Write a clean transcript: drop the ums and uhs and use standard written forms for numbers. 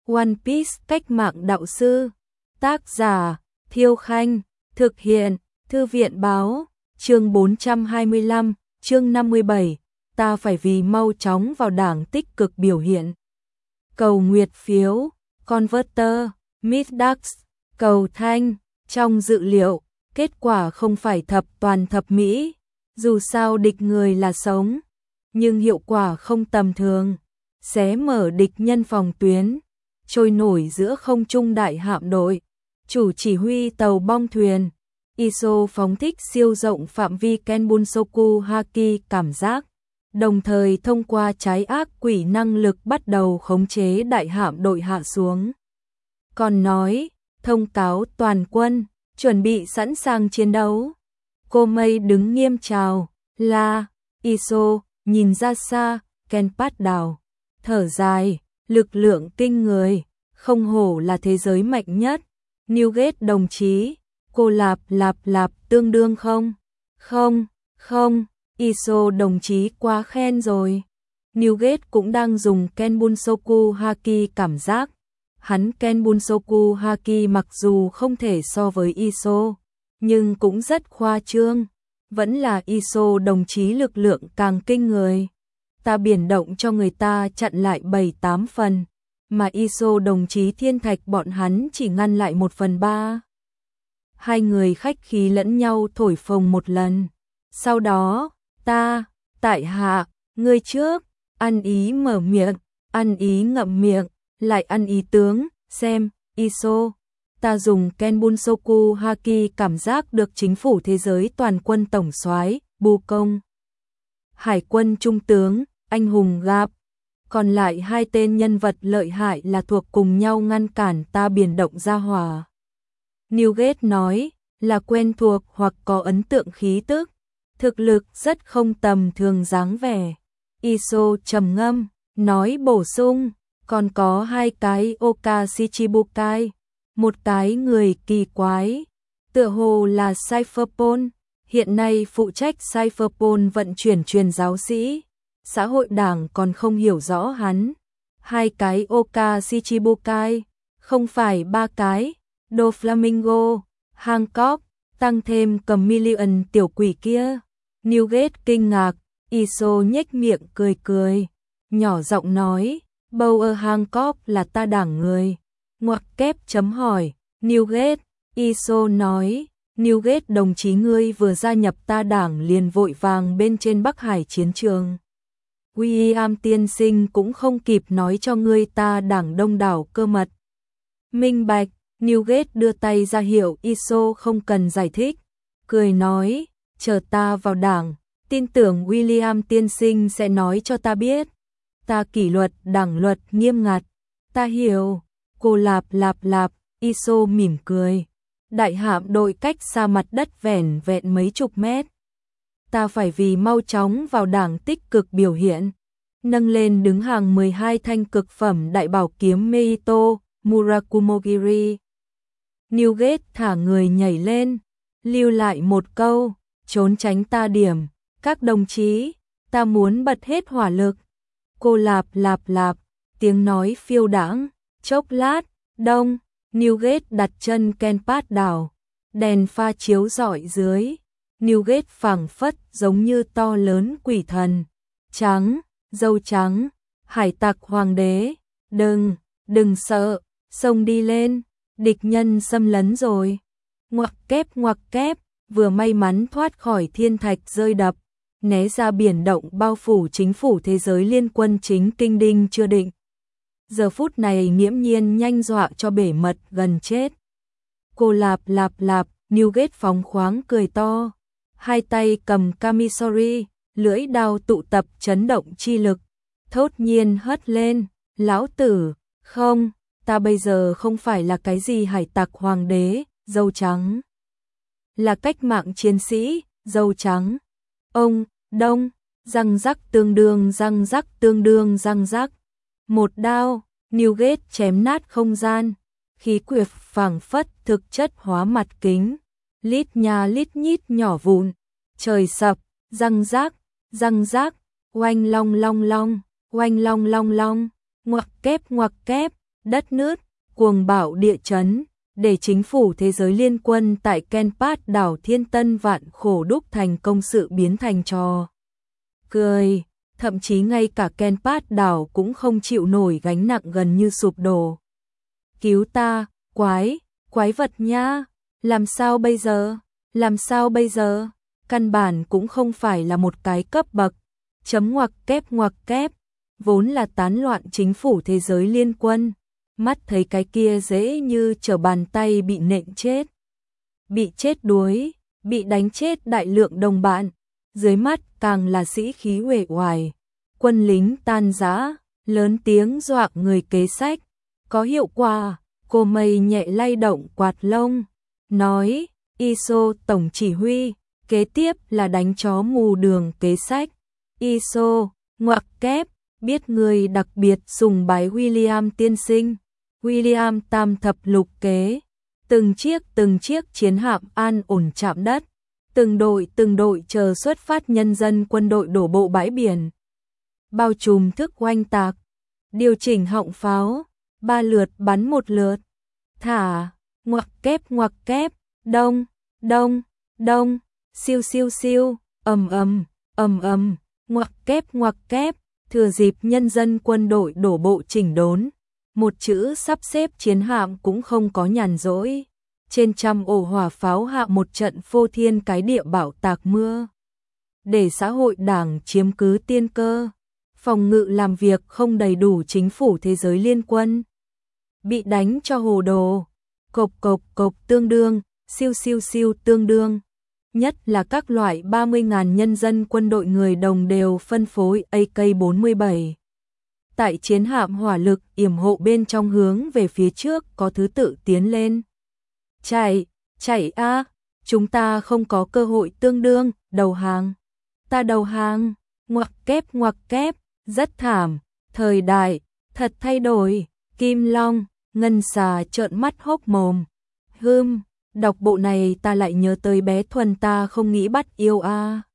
One Piece cách mạng đạo sư. Tác giả Thiêu Khanh. Thực hiện Thư viện báo. Chương 425, chương 57. Ta phải vì mau chóng vào đảng tích cực biểu hiện. Cầu nguyệt phiếu, Converter, Midax, cầu thanh. Trong dự liệu, kết quả không phải thập toàn thập mỹ. Dù sao địch người là sống, nhưng hiệu quả không tầm thường. Xé mở địch nhân phòng tuyến, trôi nổi giữa không trung đại hạm đội. Chủ chỉ huy tàu bong thuyền, Iso phóng thích siêu rộng phạm vi Kenbunsoku Haki cảm giác, đồng thời thông qua trái ác quỷ năng lực bắt đầu khống chế đại hạm đội hạ xuống. Còn nói, thông cáo toàn quân, chuẩn bị sẵn sàng chiến đấu. Cô Mây đứng nghiêm chào, la, Iso, nhìn ra xa, Kenpat đào, thở dài, lực lượng kinh người, không hổ là thế giới mạnh nhất. Newgate đồng chí, cô lạp tương đương không? Không, Iso đồng chí quá khen rồi. Newgate cũng đang dùng Kenbunsoku Haki cảm giác. Hắn Kenbunsoku Haki mặc dù không thể so với Iso, nhưng cũng rất khoa trương. Vẫn là Iso đồng chí lực lượng càng kinh người. Ta biển động cho người ta chặn lại 7-8 phần, mà Iso đồng chí thiên thạch bọn hắn chỉ ngăn lại 1/3. Hai người khách khí lẫn nhau thổi phồng một lần. Sau đó, tại hạ, ngươi trước, ăn ý mở miệng, ăn ý ngậm miệng, lại ăn ý tướng, xem, Iso. Ta dùng Kenbunsoku Haki cảm giác được chính phủ thế giới toàn quân tổng soái, Bu Công. Hải quân trung tướng, anh hùng gặp. Còn lại hai tên nhân vật lợi hại là thuộc cùng nhau ngăn cản ta biển động ra hỏa. Newgate nói, là quen thuộc hoặc có ấn tượng khí tức. Thực lực rất không tầm thường dáng vẻ. Iso trầm ngâm, nói bổ sung, còn có hai cái Oka Shichibukai, một cái người kỳ quái, tựa hồ là Cypherpol, hiện nay phụ trách Cypherpol vận chuyển truyền giáo sĩ. Xã hội đảng còn không hiểu rõ hắn. Hai cái Oka Shichibukai, không phải ba cái, Doflamingo, Hancock, tăng cầm Chameleon tiểu quỷ kia. Newgate kinh ngạc, Iso nhếch miệng cười, nhỏ giọng nói, Bauer Hancock là ta đảng người. Ngoặc kép chấm hỏi, Newgate, Iso nói, Newgate đồng chí ngươi vừa gia nhập ta đảng liền vội vàng bên trên Bắc Hải chiến trường. William tiên sinh cũng không kịp nói cho ngươi ta đảng đông đảo cơ mật. Minh bạch, Newgate đưa tay ra hiệu Iso không cần giải thích, cười nói, chờ ta vào đảng, tin tưởng William tiên sinh sẽ nói cho ta biết. Ta kỷ luật đảng luật nghiêm ngặt, ta hiểu. Cô lạp, Iso mỉm cười. Đại hạm đội cách xa mặt đất vẻn vẹn mấy chục mét. Ta phải vì mau chóng vào đảng tích cực biểu hiện. Nâng lên đứng hàng 12 thanh cực phẩm đại bảo kiếm Meito, Murakumogiri. Newgate thả người nhảy lên, lưu lại một câu, trốn tránh ta điểm. Các đồng chí, ta muốn bật hết hỏa lực. Cô lạp, tiếng nói phiêu đãng. Chốc lát, đông, Newgate đặt chân Kenpat đảo, đèn pha chiếu rọi dưới. Newgate phảng phất giống như to lớn quỷ thần. Trắng, dâu trắng, hải tặc hoàng đế, đừng sợ, xông đi lên, địch nhân xâm lấn rồi. Ngoặc kép, vừa may mắn thoát khỏi thiên thạch rơi đập, né ra biển động bao phủ chính phủ thế giới liên quân chính kinh đinh chưa định. Giờ phút này nghiễm nhiên nhanh dọa cho bể mật gần chết. Cô lạp, Newgate phóng khoáng cười to. Hai tay cầm Kamisori, lưỡi đao tụ tập chấn động chi lực. Thốt nhiên hất lên, lão tử, không, ta bây giờ không phải là cái gì hải tặc hoàng đế, dâu trắng. Là cách mạng chiến sĩ, dâu trắng. Ông, đông, răng rắc tương đương răng rắc. Một đao, Newgate chém nát không gian, khí quyệt phảng phất thực chất hóa mặt kính, lít nha lít nhít nhỏ vụn, trời sập, răng rác, oanh long, ngoặc kép, đất nứt, cuồng bạo địa chấn, để chính phủ thế giới liên quân tại Kenpat đảo Thiên Tân vạn khổ đúc thành công sự biến thành trò cười, thậm chí ngay cả Kenpat đảo cũng không chịu nổi gánh nặng gần như sụp đổ. Cứu ta, quái vật nha, làm sao bây giờ, làm sao bây giờ, căn bản cũng không phải là một cái cấp bậc, ngoặc kép, vốn là tán loạn chính phủ thế giới liên quân, mắt thấy cái kia dễ như trở bàn tay bị nện chết. Bị chết đuối, bị đánh chết đại lượng đồng bạn, dưới mắt càng là sĩ khí uể oải, quân lính tan rã, lớn tiếng dọa người kế sách, có hiệu quả, cô mây nhẹ lay động quạt lông, nói, ISO tổng chỉ huy, kế tiếp là đánh chó mù đường kế sách, ISO, ngoặc kép, biết người đặc biệt sùng bái William tiên sinh, William tam thập lục kế, từng chiếc chiến hạm an ổn chạm đất, từng đội chờ xuất phát, nhân dân quân đội đổ bộ bãi biển, bao trùm thức oanh tạc, điều chỉnh họng pháo, 3 lượt bắn 1 lượt, thả, ngoặc kép, đông, siêu, ầm, ngoặc kép, thừa dịp nhân dân quân đội đổ bộ chỉnh đốn, một chữ sắp xếp chiến hạm cũng không có nhàn rỗi. Trên trăm ổ hỏa pháo hạ một trận phô thiên cái địa bạo tạc mưa. Để xã hội đảng chiếm cứ tiên cơ, phòng ngự làm việc không đầy đủ chính phủ thế giới liên quân. Bị đánh cho hồ đồ, cộc tương đương, siêu tương đương. Nhất là các loại 30.000 nhân dân quân đội người đồng đều phân phối AK-47. Tại chiến hạm hỏa lực yểm hộ bên trong hướng về phía trước có thứ tự tiến lên. Chạy a, chúng ta không có cơ hội tương đương, đầu hàng. Ta đầu hàng, ngoặc kép, rất thảm, thời đại, thật thay đổi, Kim Long, Ngân Xà trợn mắt hốc mồm. Đọc bộ này ta lại nhớ tới bé Thuần ta không nghĩ bắt yêu a.